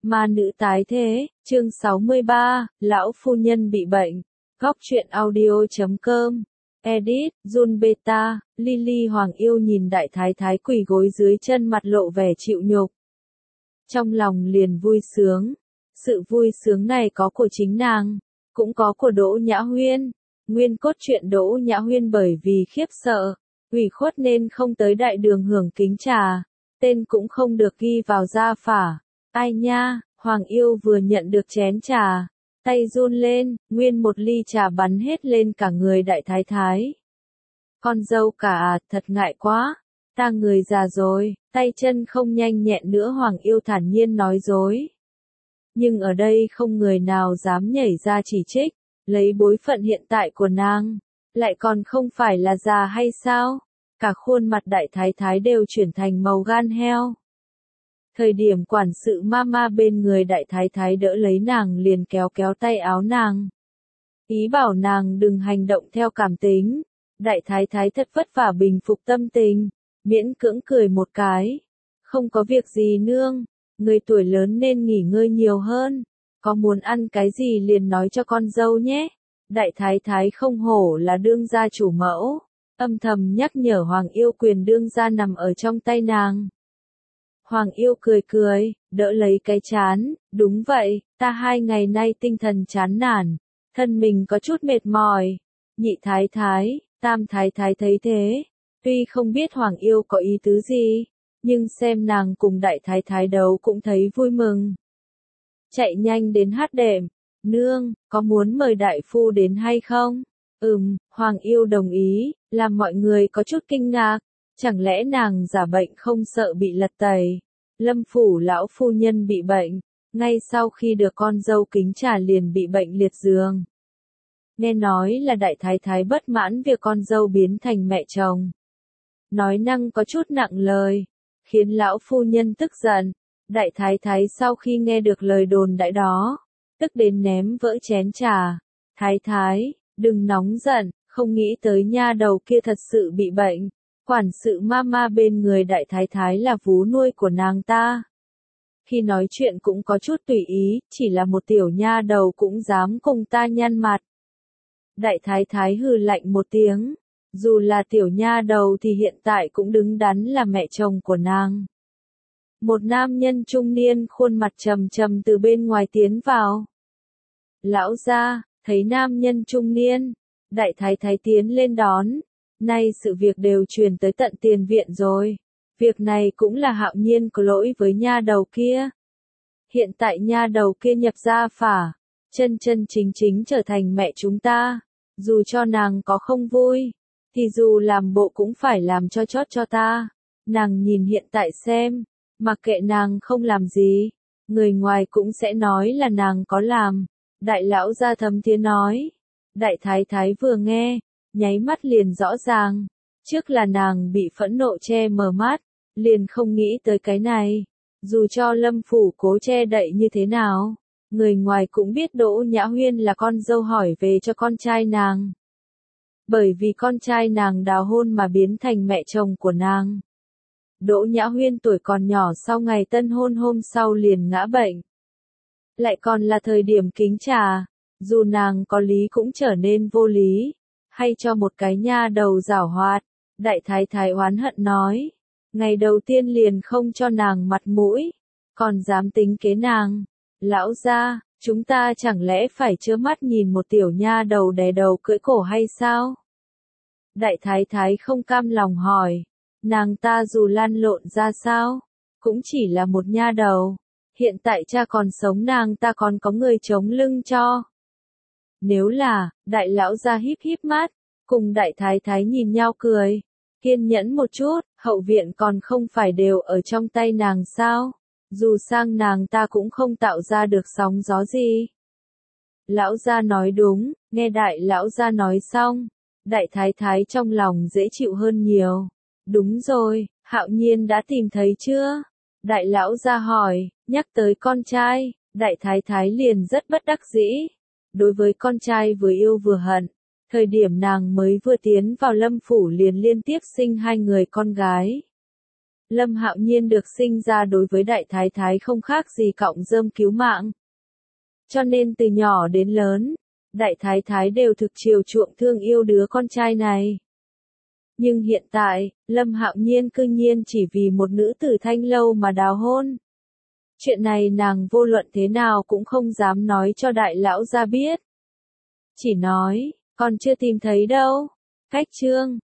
Ma nữ tái thế, chương 63, lão phu nhân bị bệnh. Góc truyện audio.com. Edit, Jun Beta, Lily Hoàng Yêu nhìn đại thái thái quỳ gối dưới chân mặt lộ vẻ chịu nhục. Trong lòng liền vui sướng. Sự vui sướng này có của chính nàng, cũng có của Đỗ Nhã Huyên. Nguyên cốt truyện Đỗ Nhã Huyên bởi vì khiếp sợ, ủy khuất nên không tới đại đường hưởng kính trà, tên cũng không được ghi vào gia phả. Ai nha, Hoàng Yêu vừa nhận được chén trà, tay run lên, nguyên một ly trà bắn hết lên cả người đại thái thái. Con dâu cả à, thật ngại quá, ta người già rồi, tay chân không nhanh nhẹn nữa, Hoàng Yêu thản nhiên nói dối. Nhưng ở đây không người nào dám nhảy ra chỉ trích, lấy bối phận hiện tại của nàng, lại còn không phải là già hay sao? Cả khuôn mặt đại thái thái đều chuyển thành màu gan heo. Thời điểm quản sự mama bên người đại thái thái đỡ lấy nàng liền kéo kéo tay áo nàng, ý bảo nàng đừng hành động theo cảm tính. Đại thái thái thật vất vả bình phục tâm tình, miễn cưỡng cười một cái. Không có việc gì nương, người tuổi lớn nên nghỉ ngơi nhiều hơn, có muốn ăn cái gì liền nói cho con dâu nhé. Đại thái thái không hổ là đương gia chủ mẫu, âm thầm nhắc nhở Hoàng Yêu quyền đương gia nằm ở trong tay nàng. Hoàng Yêu cười cười, đỡ lấy cái chán, đúng vậy, ta 2 ngày nay tinh thần chán nản, thân mình có chút mệt mỏi. Nhị thái thái, tam thái thái thấy thế, tuy không biết Hoàng Yêu có ý tứ gì, nhưng xem nàng cùng đại thái thái đấu cũng thấy vui mừng. Chạy nhanh đến hát đệm, nương, có muốn mời đại phu đến hay không? Hoàng Yêu đồng ý, làm mọi người có chút kinh ngạc. Chẳng lẽ nàng giả bệnh không sợ bị lật tẩy? Lâm phủ lão phu nhân bị bệnh, ngay sau khi được con dâu kính trà liền bị bệnh liệt giường. Nghe nói là đại thái thái bất mãn việc con dâu biến thành mẹ chồng. Nói năng có chút nặng lời, khiến lão phu nhân tức giận. Đại thái thái sau khi nghe được lời đồn đại đó, tức đến ném vỡ chén trà. Thái thái, đừng nóng giận, không nghĩ tới nha đầu kia thật sự bị bệnh. Quản sự mama bên người đại thái thái là vú nuôi của nàng ta. Khi nói chuyện cũng có chút tùy ý, chỉ là một tiểu nha đầu cũng dám cùng ta nhăn mặt. Đại thái thái hừ lạnh một tiếng, dù là tiểu nha đầu thì hiện tại cũng đứng đắn là mẹ chồng của nàng. Một nam nhân trung niên khuôn mặt trầm trầm từ bên ngoài tiến vào. Lão gia, thấy nam nhân trung niên, đại thái thái tiến lên đón. Nay sự việc đều truyền tới tận tiền viện rồi. Việc này cũng là Hạo Nhiên có lỗi với nha đầu kia. Hiện tại nha đầu kia nhập gia phả, chân chân chính chính trở thành mẹ chúng ta. Dù cho nàng có không vui, thì dù làm bộ cũng phải làm cho chót cho ta. Nàng nhìn hiện tại xem, mặc kệ nàng không làm gì, người ngoài cũng sẽ nói là nàng có làm. Đại lão gia thấm thiế nói. Đại thái thái vừa nghe, nháy mắt liền rõ ràng, trước là nàng bị phẫn nộ che mờ mắt, liền không nghĩ tới cái này. Dù cho Lâm phủ cố che đậy như thế nào, người ngoài cũng biết Đỗ Nhã Huyên là con dâu hỏi về cho con trai nàng. Bởi vì con trai nàng đào hôn mà biến thành mẹ chồng của nàng. Đỗ Nhã Huyên tuổi còn nhỏ sau ngày tân hôn hôm sau liền ngã bệnh. Lại còn là thời điểm kính trà, dù nàng có lý cũng trở nên vô lý. Hay cho một cái nha đầu giảo hoạt, đại thái thái oán hận nói. Ngày đầu tiên liền không cho nàng mặt mũi, còn dám tính kế nàng. Lão gia, chúng ta chẳng lẽ phải trơ mắt nhìn một tiểu nha đầu đè đầu cưỡi cổ hay sao? Đại thái thái không cam lòng hỏi, nàng ta dù lăn lộn ra sao, cũng chỉ là một nha đầu. Hiện tại cha còn sống nàng ta còn có người chống lưng cho. Nếu là, đại lão gia híp híp mắt, cùng đại thái thái nhìn nhau cười, kiên nhẫn một chút, hậu viện còn không phải đều ở trong tay nàng sao, dù sang nàng ta cũng không tạo ra được sóng gió gì. Lão gia nói đúng, nghe đại lão gia nói xong, đại thái thái trong lòng dễ chịu hơn nhiều. Đúng rồi, Hạo Nhiên đã tìm thấy chưa? Đại lão gia hỏi, nhắc tới con trai, đại thái thái liền rất bất đắc dĩ. Đối với con trai vừa yêu vừa hận, thời điểm nàng mới vừa tiến vào Lâm phủ liền liên tiếp sinh 2 người con gái. Lâm Hạo Nhiên được sinh ra đối với đại thái thái không khác gì cọng rơm cứu mạng. Cho nên từ nhỏ đến lớn, đại thái thái đều thực chiều chuộng thương yêu đứa con trai này. Nhưng hiện tại, Lâm Hạo Nhiên cư nhiên chỉ vì một nữ tử Thanh Lâu mà đào hôn. Chuyện này nàng vô luận thế nào cũng không dám nói cho đại lão gia biết. Chỉ nói, còn chưa tìm thấy đâu. Cách chương